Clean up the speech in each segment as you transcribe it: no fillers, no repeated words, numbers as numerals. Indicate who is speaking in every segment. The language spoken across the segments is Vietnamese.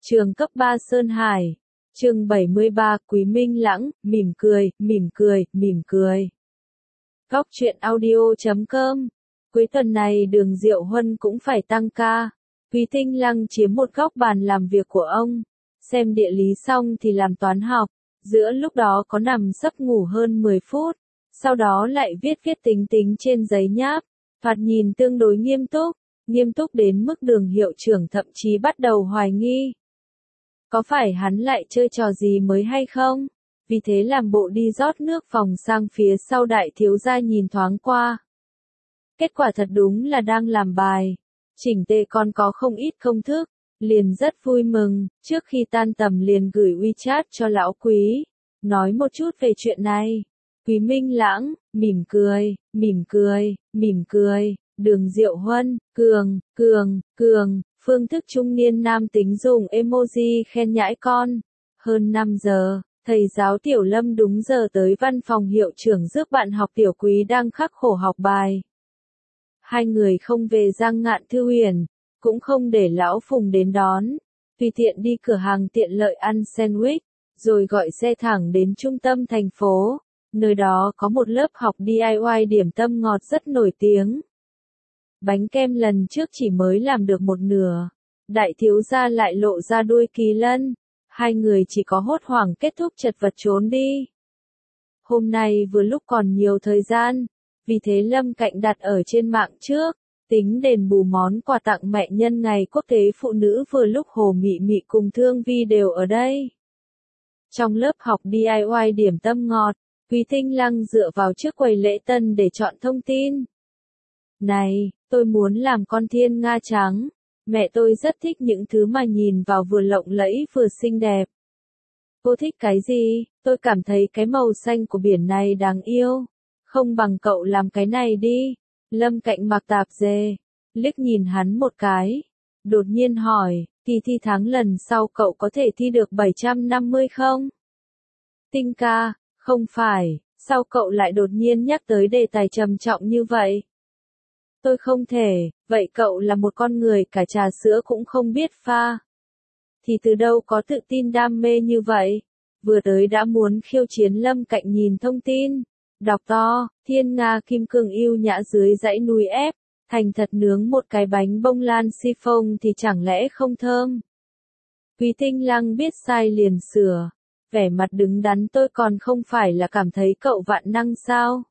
Speaker 1: Trường cấp 3 Sơn Hải. Chương 73 Quý Minh Lãng, mỉm cười, mỉm cười, mỉm cười. Góc truyện audio.com. Cuối tuần này Đường Diệu Huân cũng phải tăng ca. Quý Tinh Lăng chiếm một góc bàn làm việc của ông. Xem địa lý xong thì làm toán học. Giữa lúc đó có nằm sấp ngủ hơn 10 phút. Sau đó lại viết tính tính trên giấy nháp. Thoạt nhìn tương đối nghiêm túc. Nghiêm túc đến mức Đường hiệu trưởng thậm chí bắt đầu hoài nghi. Có phải hắn lại chơi trò gì mới hay không? Vì thế làm bộ đi rót nước phòng sang phía sau đại thiếu gia nhìn thoáng qua. Kết quả thật đúng là đang làm bài. Chỉnh tề còn có không ít công thức. Liền rất vui mừng, trước khi tan tầm liền gửi WeChat cho lão Quý. Nói một chút về chuyện này. Quý Minh Lãng, mỉm cười, mỉm cười, mỉm cười. Đường Diệu Huân, cường, phương thức trung niên nam tính dùng emoji khen nhãi con. Hơn 5 giờ, thầy giáo Tiểu Lâm đúng giờ tới văn phòng hiệu trưởng rước bạn học Tiểu Quý đang khắc khổ học bài. Hai người không về Giang Ngạn Thư Huyền, cũng không để lão Phùng đến đón, tùy tiện đi cửa hàng tiện lợi ăn sandwich, rồi gọi xe thẳng đến trung tâm thành phố, nơi đó có một lớp học DIY điểm tâm ngọt rất nổi tiếng. Bánh kem lần trước chỉ mới làm được một nửa, đại thiếu gia lại lộ ra đuôi kỳ lân, hai người chỉ có hốt hoảng kết thúc chật vật trốn đi. Hôm nay vừa lúc còn nhiều thời gian, vì thế Lâm Cạnh đặt ở trên mạng trước, tính đền bù món quà tặng mẹ nhân ngày quốc tế phụ nữ vừa lúc Hồ Mị Mị cùng Thương Vi đều ở đây. Trong lớp học DIY điểm tâm ngọt, Quý Tinh Lăng dựa vào trước quầy lễ tân để chọn thông tin. Này, tôi muốn làm con thiên nga trắng. Mẹ tôi rất thích những thứ mà nhìn vào vừa lộng lẫy vừa xinh đẹp. Cô thích cái gì? Tôi cảm thấy cái màu xanh của biển này đáng yêu. Không bằng cậu làm cái này đi. Lâm Cạnh mặc tạp dề, liếc nhìn hắn một cái. Đột nhiên hỏi, kỳ thi tháng lần sau cậu có thể thi được 750 không? Tinh ca, không phải, sao cậu lại đột nhiên nhắc tới đề tài trầm trọng như vậy? Tôi không thể, vậy cậu là một con người cả trà sữa cũng không biết pha. Thì từ đâu có tự tin đam mê như vậy? Vừa tới đã muốn khiêu chiến. Lâm Cạnh nhìn thông tin. Đọc to, thiên nga kim cương yêu nhã dưới dãy núi ép, thành thật nướng một cái bánh bông lan siphon thì chẳng lẽ không thơm? Quý Tinh Lăng biết sai liền sửa, vẻ mặt đứng đắn. Tôi còn không phải là cảm thấy cậu vạn năng sao?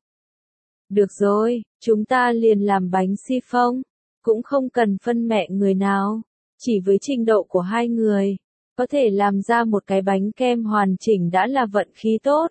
Speaker 1: Được rồi, chúng ta liền làm bánh siphon, cũng không cần phân mẹ người nào, chỉ với trình độ của hai người, có thể làm ra một cái bánh kem hoàn chỉnh đã là vận khí tốt.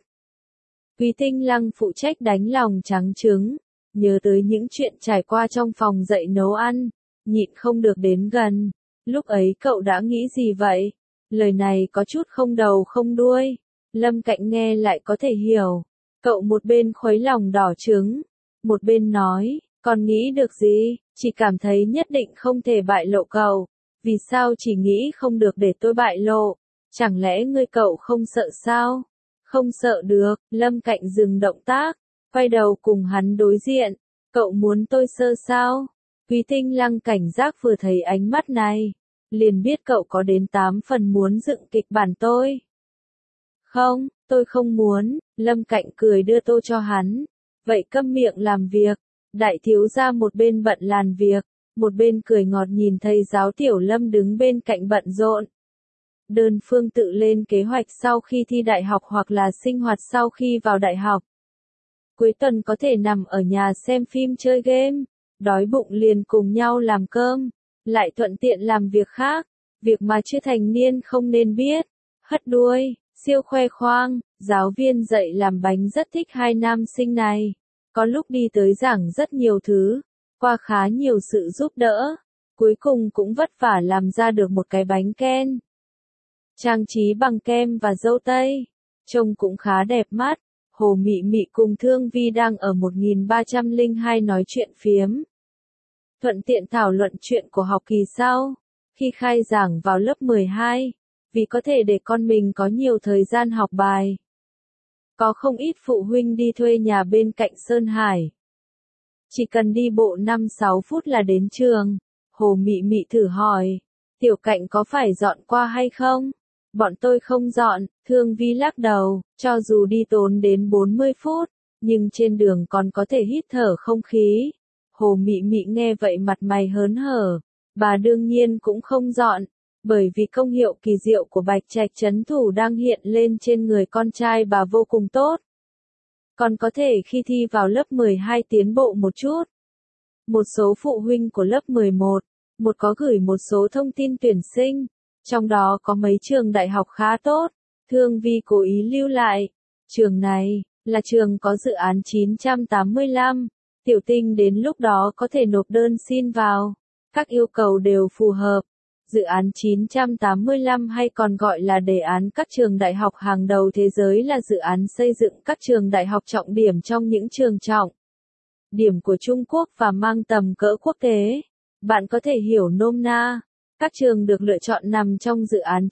Speaker 1: Quý Tinh Lăng phụ trách đánh lòng trắng trứng, nhớ tới những chuyện trải qua trong phòng dạy nấu ăn, nhịn không được đến gần. Lúc ấy cậu đã nghĩ gì vậy? Lời này có chút không đầu không đuôi. Lâm Cạnh nghe lại có thể hiểu. Cậu một bên khuấy lòng đỏ trứng, một bên nói, còn nghĩ được gì, chỉ cảm thấy nhất định không thể bại lộ cậu. Vì sao chỉ nghĩ không được để tôi bại lộ? Chẳng lẽ ngươi cậu không sợ sao? Không sợ được. Lâm Cạnh dừng động tác, quay đầu cùng hắn đối diện. Cậu muốn tôi sơ sao? Quý Tinh Lăng cảnh giác vừa thấy ánh mắt này, liền biết cậu có đến 8 phần muốn dựng kịch bản tôi. Không, tôi không muốn. Lâm Cạnh cười đưa tô cho hắn. Vậy câm miệng làm việc. Đại thiếu gia một bên bận làm việc, một bên cười ngọt nhìn thầy giáo Tiểu Lâm đứng bên cạnh bận rộn. Đơn phương tự lên kế hoạch sau khi thi đại học hoặc là sinh hoạt sau khi vào đại học. Cuối tuần có thể nằm ở nhà xem phim chơi game, đói bụng liền cùng nhau làm cơm, lại thuận tiện làm việc khác, việc mà chưa thành niên không nên biết. Hất đuôi, siêu khoe khoang, giáo viên dạy làm bánh rất thích hai nam sinh này. Có lúc đi tới giảng rất nhiều thứ, qua khá nhiều sự giúp đỡ, cuối cùng cũng vất vả làm ra được một cái bánh kem. Trang trí bằng kem và dâu tây, trông cũng khá đẹp mắt. Hồ Mị Mị cùng Thương Vi đang ở 1302 nói chuyện phiếm. Thuận tiện thảo luận chuyện của học kỳ sau, khi khai giảng vào lớp 12, vì có thể để con mình có nhiều thời gian học bài. Có không ít phụ huynh đi thuê nhà bên cạnh Sơn Hải. Chỉ cần đi bộ 5-6 phút là đến trường. Hồ Mị Mị thử hỏi. Tiểu Cạnh có phải dọn qua hay không? Bọn tôi không dọn, Thương Vi lắc đầu, cho dù đi tốn đến 40 phút, nhưng trên đường còn có thể hít thở không khí. Hồ Mị Mị nghe vậy mặt mày hớn hở, bà đương nhiên cũng không dọn, bởi vì công hiệu kỳ diệu của Bạch Trạch trấn thủ đang hiện lên trên người con trai bà vô cùng tốt. Còn có thể khi thi vào lớp 12 tiến bộ một chút. Một số phụ huynh của lớp 11, có gửi một số thông tin tuyển sinh, trong đó có mấy trường đại học khá tốt. Thương Vi cố ý lưu lại. Trường này là trường có dự án 985. Tiểu Tinh đến lúc đó có thể nộp đơn xin vào. Các yêu cầu đều phù hợp. Dự án 985 hay còn gọi là đề án các trường đại học hàng đầu thế giới là dự án xây dựng các trường đại học trọng điểm trong những trường trọng điểm của Trung Quốc và mang tầm cỡ quốc tế. Bạn có thể hiểu nôm na, các trường được lựa chọn nằm trong dự án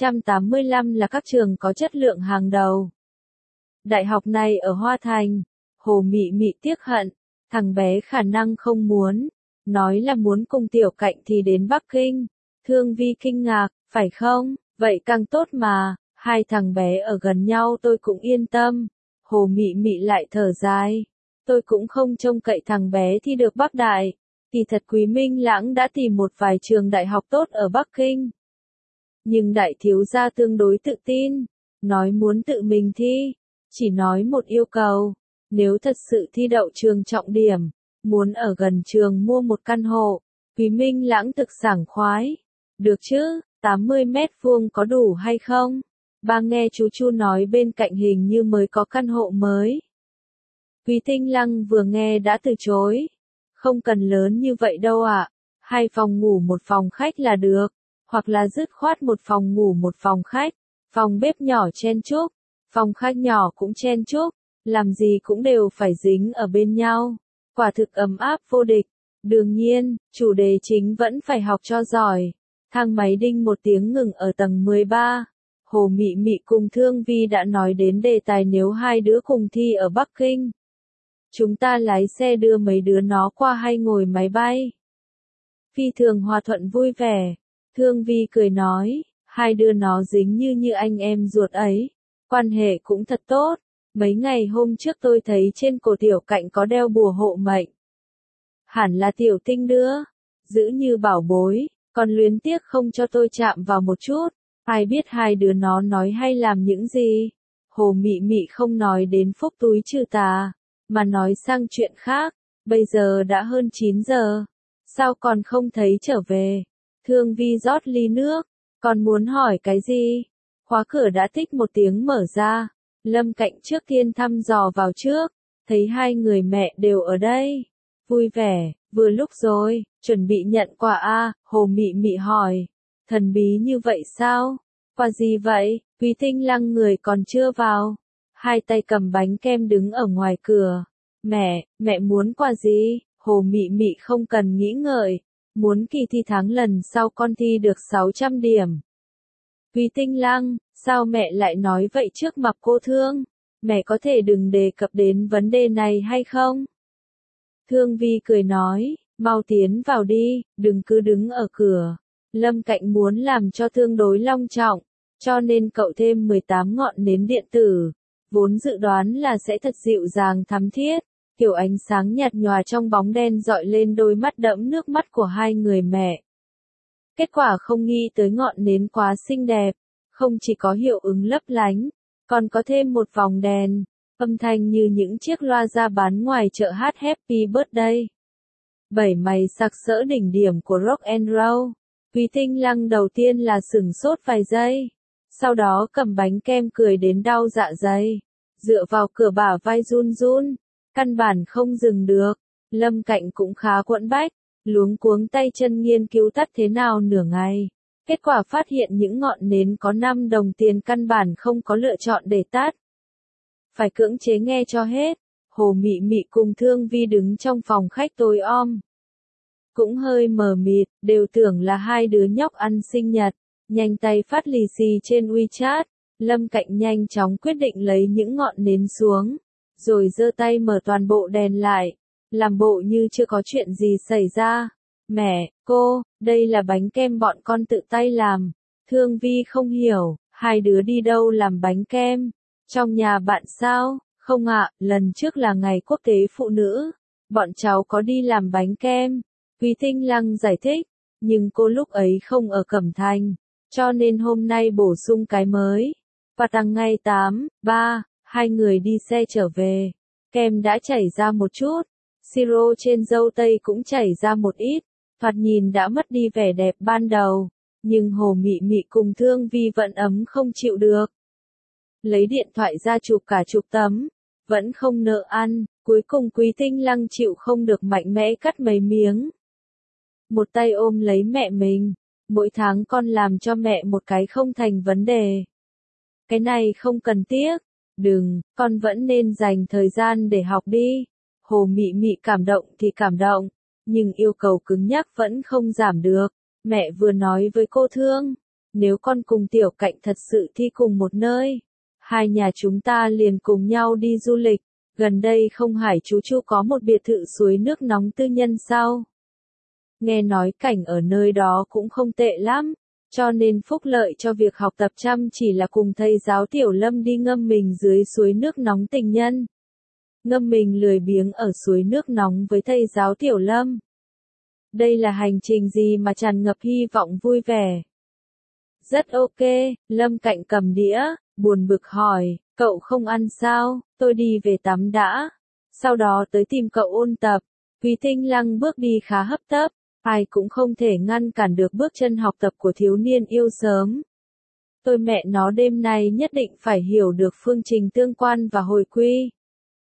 Speaker 1: 985 là các trường có chất lượng hàng đầu. Đại học này ở Hoa Thành. Hồ Mị Mị tiếc hận, thằng bé khả năng không muốn, nói là muốn cùng Tiểu Cạnh thì đến Bắc Kinh. Thương Vi kinh ngạc, phải không? Vậy càng tốt mà, hai thằng bé ở gần nhau tôi cũng yên tâm. Hồ Mị Mị lại thở dài, tôi cũng không trông cậy thằng bé thi được Bắc Đại. Kỳ thật Quý Minh Lãng đã tìm một vài trường đại học tốt ở Bắc Kinh. Nhưng đại thiếu gia tương đối tự tin, nói muốn tự mình thi, chỉ nói một yêu cầu, nếu thật sự thi đậu trường trọng điểm, muốn ở gần trường mua một căn hộ. Quý Minh Lãng thực sảng khoái. Được chứ, 80 mét vuông có đủ hay không? Ba nghe chú Chu nói bên cạnh hình như mới có căn hộ mới. Quý Tinh Lăng vừa nghe đã từ chối. Không cần lớn như vậy đâu ạ. 2 phòng ngủ một phòng khách là được. Hoặc là dứt khoát một phòng ngủ một phòng khách. Phòng bếp nhỏ chen chúc. Phòng khách nhỏ cũng chen chúc. Làm gì cũng đều phải dính ở bên nhau. Quả thực ấm áp vô địch. Đương nhiên, chủ đề chính vẫn phải học cho giỏi. Thang máy đinh một tiếng ngừng ở tầng 13. Hồ Mị Mị cùng Thương Vi đã nói đến đề tài nếu hai đứa cùng thi ở Bắc Kinh. Chúng ta lái xe đưa mấy đứa nó qua hay ngồi máy bay? Phi thường hòa thuận vui vẻ. Thương Vi cười nói, hai đứa nó dính như anh em ruột ấy. Quan hệ cũng thật tốt. Mấy ngày hôm trước tôi thấy trên cổ Tiểu Cạnh có đeo bùa hộ mệnh. Hẳn là Tiểu Tinh đưa. Giữ như bảo bối. Còn luyến tiếc không cho tôi chạm vào một chút. Ai biết hai đứa nó nói hay làm những gì. Hồ Mị Mị không nói đến phúc túi trừ tà, mà nói sang chuyện khác. Bây giờ đã hơn 9 giờ. Sao còn không thấy trở về? Thương Vi rót ly nước. Còn muốn hỏi cái gì? Khóa cửa đã tích một tiếng mở ra. Lâm Cạnh trước tiên thăm dò vào trước. Thấy hai người mẹ đều ở đây. Vui vẻ, vừa lúc rồi, chuẩn bị nhận quà a. Hồ Mị Mị hỏi. Thần bí như vậy sao? Quà gì vậy? Quý Tinh Lăng người còn chưa vào. Hai tay cầm bánh kem đứng ở ngoài cửa. Mẹ muốn quà gì? Hồ Mị Mị không cần nghĩ ngợi. Muốn kỳ thi tháng lần sau con thi được 600 điểm. Quý Tinh Lăng, sao mẹ lại nói vậy trước mặt cô Thương? Mẹ có thể đừng đề cập đến vấn đề này hay không? Thương Vi cười nói, mau tiến vào đi, đừng cứ đứng ở cửa. Lâm Cạnh muốn làm cho tương đối long trọng, cho nên cậu thêm 18 ngọn nến điện tử. Vốn dự đoán là sẽ thật dịu dàng thắm thiết, kiểu ánh sáng nhạt nhòa trong bóng đen dọi lên đôi mắt đẫm nước mắt của hai người mẹ. Kết quả không nghĩ tới ngọn nến quá xinh đẹp, không chỉ có hiệu ứng lấp lánh, còn có thêm một vòng đèn, âm thanh như những chiếc loa ra bán ngoài chợ hát Happy Birthday. Bảy mày sặc sỡ đỉnh điểm của rock and roll. Quý Tinh Lăng đầu tiên là sửng sốt vài giây, sau đó cầm bánh kem cười đến đau dạ dày, dựa vào cửa bả vai run run, căn bản không dừng được. Lâm Cạnh cũng khá quẫn bách, luống cuống tay chân nghiên cứu tắt thế nào nửa ngày. Kết quả phát hiện những ngọn nến có 5 đồng tiền căn bản không có lựa chọn để tắt. Phải cưỡng chế nghe cho hết. Hồ Mị Mị cùng Thương Vi đứng trong phòng khách tối om. Cũng hơi mờ mịt, đều tưởng là hai đứa nhóc ăn sinh nhật. Nhanh tay phát lì xì trên WeChat. Lâm Cạnh nhanh chóng quyết định lấy những ngọn nến xuống. Rồi giơ tay mở toàn bộ đèn lại. Làm bộ như chưa có chuyện gì xảy ra. Mẹ, cô, Đây là bánh kem bọn con tự tay làm. Thương Vi không hiểu, hai đứa đi đâu làm bánh kem? Trong nhà bạn sao? Không ạ, lần trước là ngày quốc tế phụ nữ. Bọn cháu có đi làm bánh kem. Quý Tinh Lăng giải thích, nhưng cô lúc ấy không ở Cẩm Thành, cho nên hôm nay bổ sung cái mới. Và tăng ngày 8/3, hai người đi xe trở về. Kem đã chảy ra một chút, siro trên dâu tây cũng chảy ra một ít, thoạt nhìn đã mất đi vẻ đẹp ban đầu. Nhưng Hồ Mị Mị cùng Thương Vi vẫn ấm không chịu được. Lấy điện thoại ra chụp cả chục tấm, vẫn không nỡ ăn, cuối cùng Quý Tinh Lăng chịu không được mạnh mẽ cắt mấy miếng. Một tay ôm lấy mẹ mình, mỗi tháng con làm cho mẹ một cái không thành vấn đề. Cái này không cần tiếc, đừng, con vẫn nên dành thời gian để học đi. Hồ Mị Mị cảm động thì cảm động, nhưng yêu cầu cứng nhắc vẫn không giảm được. Mẹ vừa nói với cô Thương, nếu con cùng Tiểu Cạnh thật sự thi cùng một nơi, hai nhà chúng ta liền cùng nhau đi du lịch. Gần đây không Hải chú Chu có một biệt thự suối nước nóng tư nhân sao? Nghe nói cảnh ở nơi đó cũng không tệ lắm, cho nên phúc lợi cho việc học tập chăm chỉ là cùng thầy giáo Tiểu Lâm đi ngâm mình dưới suối nước nóng tình nhân. Ngâm mình lười biếng ở suối nước nóng với thầy giáo Tiểu Lâm. Đây là hành trình gì mà tràn ngập hy vọng vui vẻ. Rất ok, Lâm Cạnh cầm đĩa, buồn bực hỏi, cậu không ăn sao, tôi đi về tắm đã. Sau đó tới tìm cậu ôn tập. Quý Tinh Lăng bước đi khá hấp tấp, ai cũng không thể ngăn cản được bước chân học tập của thiếu niên yêu sớm. Tôi mẹ nó đêm nay nhất định phải hiểu được phương trình tương quan và hồi quy.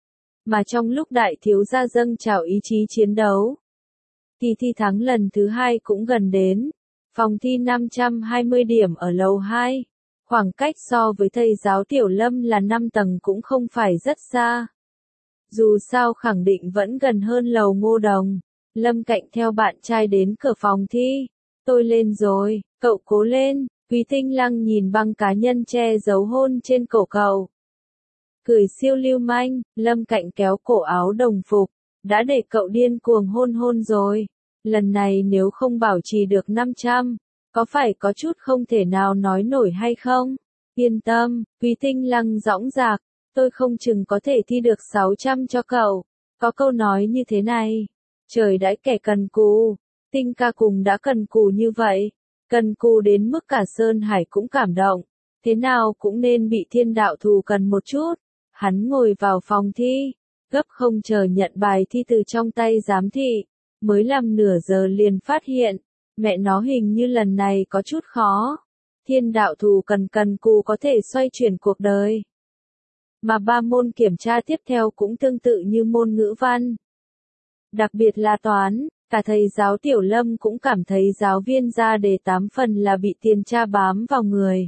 Speaker 1: Mà trong lúc đại thiếu gia dâng trào ý chí chiến đấu, kỳ thi thắng lần thứ 2 cũng gần đến. Phòng thi 520 điểm ở lầu 2. Khoảng cách so với thầy giáo Tiểu Lâm là 5 tầng cũng không phải rất xa. Dù sao khẳng định vẫn gần hơn lầu Ngô Đồng. Lâm Cạnh theo bạn trai đến cửa phòng thi. Tôi lên rồi, cậu cố lên. Quý Tinh Lăng nhìn băng cá nhân che giấu hôn trên cổ cậu. Cười siêu lưu manh, Lâm Cạnh kéo cổ áo đồng phục. Đã để cậu điên cuồng hôn rồi. Lần này nếu không bảo trì được 500, có phải có chút không thể nào nói nổi hay không? Yên tâm, Quý Tinh Lăng dõng dạc, tôi không chừng có thể thi được 600 cho cậu. Có câu nói như thế này, trời đãi kẻ cần cù, Tinh ca cùng đã cần cù như vậy, cần cù đến mức cả Sơn Hải cũng cảm động, thế nào cũng nên bị thiên đạo thù cần một chút. Hắn ngồi vào phòng thi, gấp không chờ nhận bài thi từ trong tay giám thị, mới làm nửa giờ liền phát hiện, mẹ nó hình như lần này có chút khó. Thiên đạo thù cần cù có thể xoay chuyển cuộc đời. Mà 3 môn kiểm tra tiếp theo cũng tương tự như môn ngữ văn. Đặc biệt là toán, cả thầy giáo Tiểu Lâm cũng cảm thấy giáo viên ra đề 8 phần là bị tiền tra bám vào người.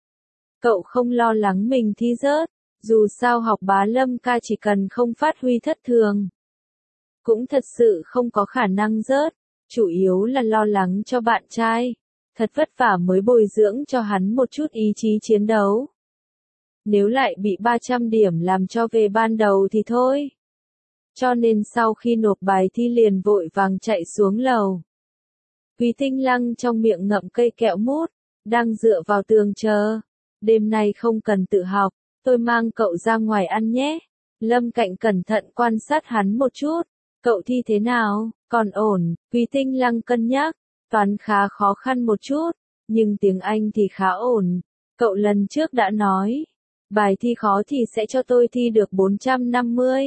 Speaker 1: Cậu không lo lắng mình thi rớt, dù sao học Bá Lâm ca chỉ cần không phát huy thất thường. Cũng thật sự không có khả năng rớt, chủ yếu là lo lắng cho bạn trai. Thật vất vả mới bồi dưỡng cho hắn một chút ý chí chiến đấu. Nếu lại bị 300 điểm làm cho về ban đầu thì thôi. Cho nên sau khi nộp bài thi liền vội vàng chạy xuống lầu. Quý Tinh Lăng trong miệng ngậm cây kẹo mút, đang dựa vào tường chờ. Đêm nay không cần tự học, tôi mang cậu ra ngoài ăn nhé. Lâm Cạnh cẩn thận quan sát hắn một chút. Cậu thi thế nào? Còn ổn. Quý Tinh Lăng cân nhắc. Toán khá khó khăn một chút, nhưng tiếng Anh thì khá ổn. Cậu lần trước đã nói, bài thi khó thì sẽ cho tôi thi được 450.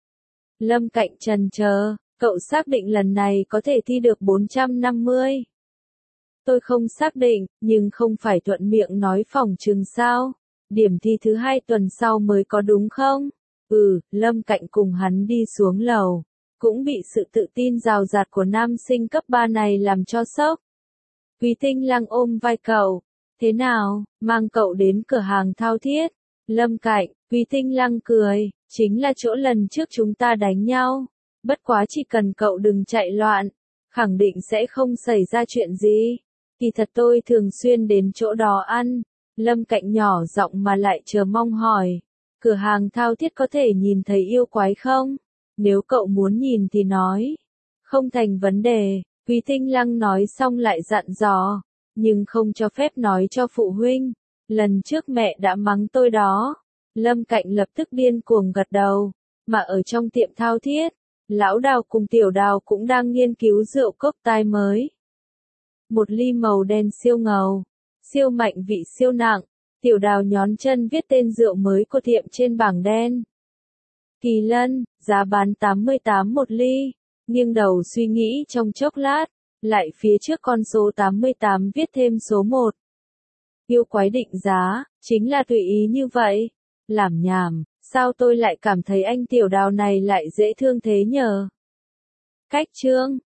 Speaker 1: Lâm Cạnh chần chờ, cậu xác định lần này có thể thi được 450. Tôi không xác định, nhưng không phải thuận miệng nói phỏng chừng sao. Điểm thi thứ 2 tuần sau mới có đúng không? Lâm Cạnh cùng hắn đi xuống lầu. Cũng bị sự tự tin rào rạt của nam sinh cấp 3 này làm cho sốc. Quý Tinh Lăng ôm vai cậu. Thế nào, mang cậu đến cửa hàng thao thiết. Lâm Cạnh, Quý Tinh Lăng cười, chính là chỗ lần trước chúng ta đánh nhau. Bất quá chỉ cần cậu đừng chạy loạn, khẳng định sẽ không xảy ra chuyện gì. Kỳ thật tôi thường xuyên đến chỗ đó ăn. Lâm Cạnh nhỏ giọng mà lại chờ mong hỏi. Cửa hàng thao thiết có thể nhìn thấy yêu quái không? Nếu cậu muốn nhìn thì nói. Không thành vấn đề. Quý Tinh Lăng nói xong lại dặn dò, nhưng không cho phép nói cho phụ huynh. Lần trước mẹ đã mắng tôi đó. Lâm Cạnh lập tức điên cuồng gật đầu, mà ở trong tiệm thao thiết, Lão Đào cùng Tiểu Đào cũng đang nghiên cứu rượu cốc tai mới. Một ly màu đen siêu ngầu, siêu mạnh vị siêu nặng, Tiểu Đào nhón chân viết tên rượu mới của tiệm trên bảng đen. Kỳ Lân, giá bán 88 một ly, nghiêng đầu suy nghĩ trong chốc lát, lại phía trước con số 88 viết thêm số 1. Yêu quái định giá, chính là tùy ý như vậy. Làm nhảm, sao tôi lại cảm thấy anh Tiểu Đào này lại dễ thương thế nhờ? Cách chương